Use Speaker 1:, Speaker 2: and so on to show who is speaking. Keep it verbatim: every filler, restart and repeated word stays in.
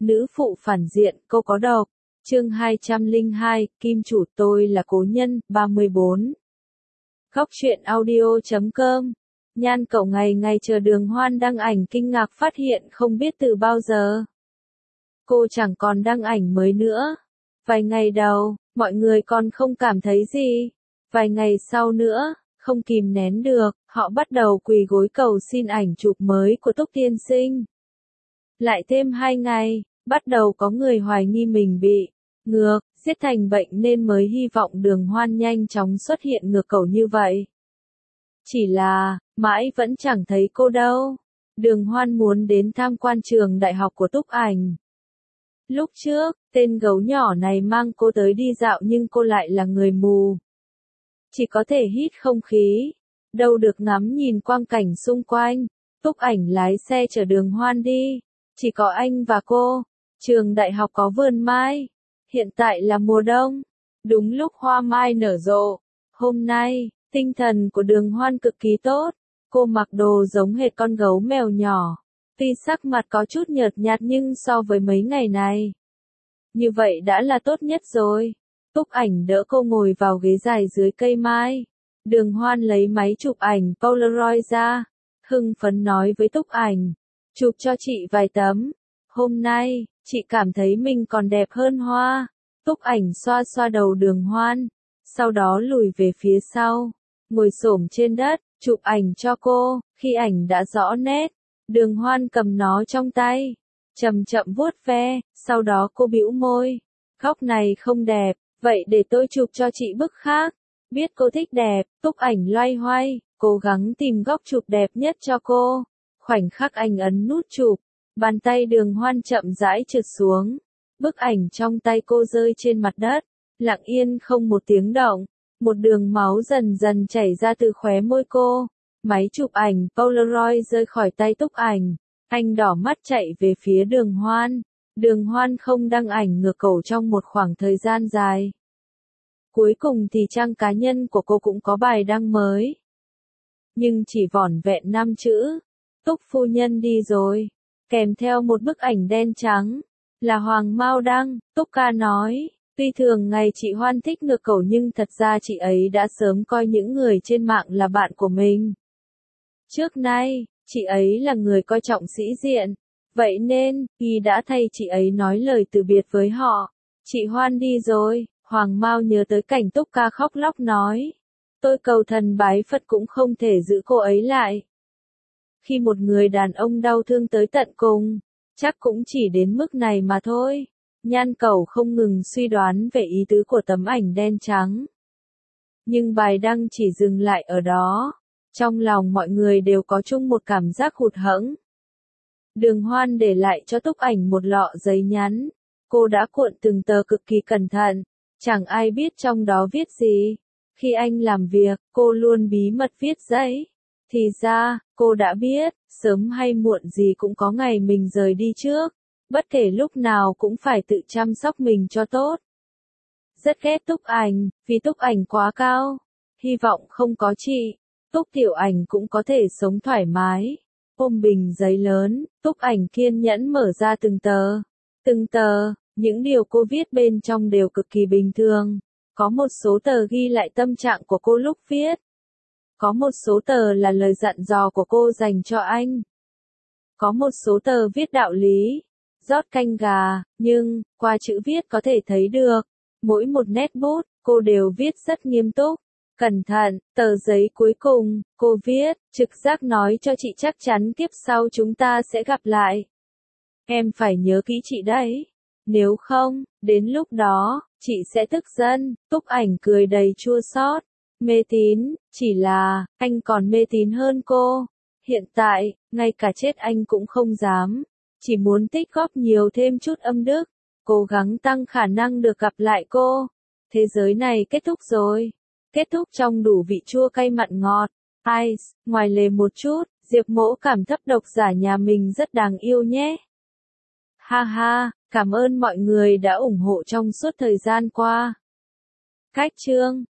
Speaker 1: Nữ phụ phản diện, cô có độc. Chương hai trăm lẻ hai, Kim chủ tôi là cố nhân, ba mươi bốn. Góc truyện audio chấm com. Nhan cậu ngày ngày chờ Đường Hoan đăng ảnh kinh ngạc phát hiện không biết từ bao giờ. Cô chẳng còn đăng ảnh mới nữa. Vài ngày đầu, mọi người còn không cảm thấy gì. Vài ngày sau nữa, không kìm nén được, họ bắt đầu quỳ gối cầu xin ảnh chụp mới của Túc tiên sinh. Lại thêm hai ngày, bắt đầu có người hoài nghi mình bị ngược, giết thành bệnh nên mới hy vọng Đường Hoan nhanh chóng xuất hiện ngược cầu như vậy. Chỉ là, mãi vẫn chẳng thấy cô đâu. Đường Hoan muốn đến tham quan trường đại học của Túc Ảnh. Lúc trước, tên gấu nhỏ này mang cô tới đi dạo nhưng cô lại là người mù. Chỉ có thể hít không khí, đâu được ngắm nhìn quang cảnh xung quanh. Túc Ảnh lái xe chở Đường Hoan đi. Chỉ có anh và cô. Trường đại học có vườn mai. Hiện tại là mùa đông. Đúng lúc hoa mai nở rộ. Hôm nay, tinh thần của Đường Hoan cực kỳ tốt. Cô mặc đồ giống hệt con gấu mèo nhỏ. Tuy sắc mặt có chút nhợt nhạt nhưng so với mấy ngày này, như vậy đã là tốt nhất rồi. Túc Ảnh đỡ cô ngồi vào ghế dài dưới cây mai. Đường Hoan lấy máy chụp ảnh Polaroid ra. Hưng phấn nói với Túc Ảnh. Chụp cho chị vài tấm. Hôm nay, chị cảm thấy mình còn đẹp hơn Hoa. Túc Ảnh xoa xoa đầu Đường Hoan. Sau đó lùi về phía sau. Ngồi xổm trên đất, chụp ảnh cho cô. Khi ảnh đã rõ nét, Đường Hoan cầm nó trong tay. Chậm chậm vuốt ve, sau đó cô bĩu môi. Góc này không đẹp, vậy để tôi chụp cho chị bức khác. Biết cô thích đẹp, Túc Ảnh loay hoay, cố gắng tìm góc chụp đẹp nhất cho cô. Khoảnh khắc anh ấn nút chụp, bàn tay Đường Hoan chậm rãi trượt xuống. Bức ảnh trong tay cô rơi trên mặt đất, lặng yên không một tiếng động. Một đường máu dần dần chảy ra từ khóe môi cô. Máy chụp ảnh Polaroid rơi khỏi tay Túc Ảnh. Anh đỏ mắt chạy về phía Đường Hoan. Đường Hoan không đăng ảnh ngược cầu trong một khoảng thời gian dài. Cuối cùng thì trang cá nhân của cô cũng có bài đăng mới. Nhưng chỉ vỏn vẹn năm chữ. Túc phu nhân đi rồi. Kèm theo một bức ảnh đen trắng. Là Hoàng Mao đăng. Túc ca nói. Tuy thường ngày chị Hoan thích ngược cầu nhưng thật ra chị ấy đã sớm coi những người trên mạng là bạn của mình. Trước nay, chị ấy là người coi trọng sĩ diện. Vậy nên, y đã thay chị ấy nói lời từ biệt với họ. Chị Hoan đi rồi, Hoàng Mao nhớ tới cảnh Túc ca khóc lóc nói. Tôi cầu thần bái Phật cũng không thể giữ cô ấy lại. Khi một người đàn ông đau thương tới tận cùng, chắc cũng chỉ đến mức này mà thôi. Nhan Cẩu không ngừng suy đoán về ý tứ của tấm ảnh đen trắng. Nhưng bài đăng chỉ dừng lại ở đó. Trong lòng mọi người đều có chung một cảm giác hụt hẫng. Đường Hoan để lại cho Túc Ảnh một lọ giấy nhắn. Cô đã cuộn từng tờ cực kỳ cẩn thận. Chẳng ai biết trong đó viết gì. Khi anh làm việc, cô luôn bí mật viết giấy. Thì ra, cô đã biết, sớm hay muộn gì cũng có ngày mình rời đi trước. Bất kể lúc nào cũng phải tự chăm sóc mình cho tốt. Rất ghét Túc Ảnh, vì Túc Ảnh quá cao. Hy vọng không có chị, Túc Tiểu Ảnh cũng có thể sống thoải mái. Ôm bình giấy lớn, Túc Ảnh kiên nhẫn mở ra từng tờ. Từng tờ, những điều cô viết bên trong đều cực kỳ bình thường. Có một số tờ ghi lại tâm trạng của cô lúc viết. Có một số tờ là lời dặn dò của cô dành cho anh. Có một số tờ viết đạo lý, rót canh gà, nhưng, qua chữ viết có thể thấy được. Mỗi một nét bút, cô đều viết rất nghiêm túc. Cẩn thận, tờ giấy cuối cùng, cô viết, trực giác nói cho chị chắc chắn kiếp sau chúng ta sẽ gặp lại. Em phải nhớ kỹ chị đấy. Nếu không, đến lúc đó, chị sẽ tức giận. Túc Ảnh cười đầy chua xót. Mê tín, chỉ là, anh còn mê tín hơn cô. Hiện tại, ngay cả chết anh cũng không dám. Chỉ muốn tích góp nhiều thêm chút âm đức. Cố gắng tăng khả năng được gặp lại cô. Thế giới này kết thúc rồi. Kết thúc trong đủ vị chua cay mặn ngọt. Ice, ngoài lề một chút, Diệp Mỗ cảm thấp độc giả nhà mình rất đáng yêu nhé. Ha ha, cảm ơn mọi người đã ủng hộ trong suốt thời gian qua. Cách chương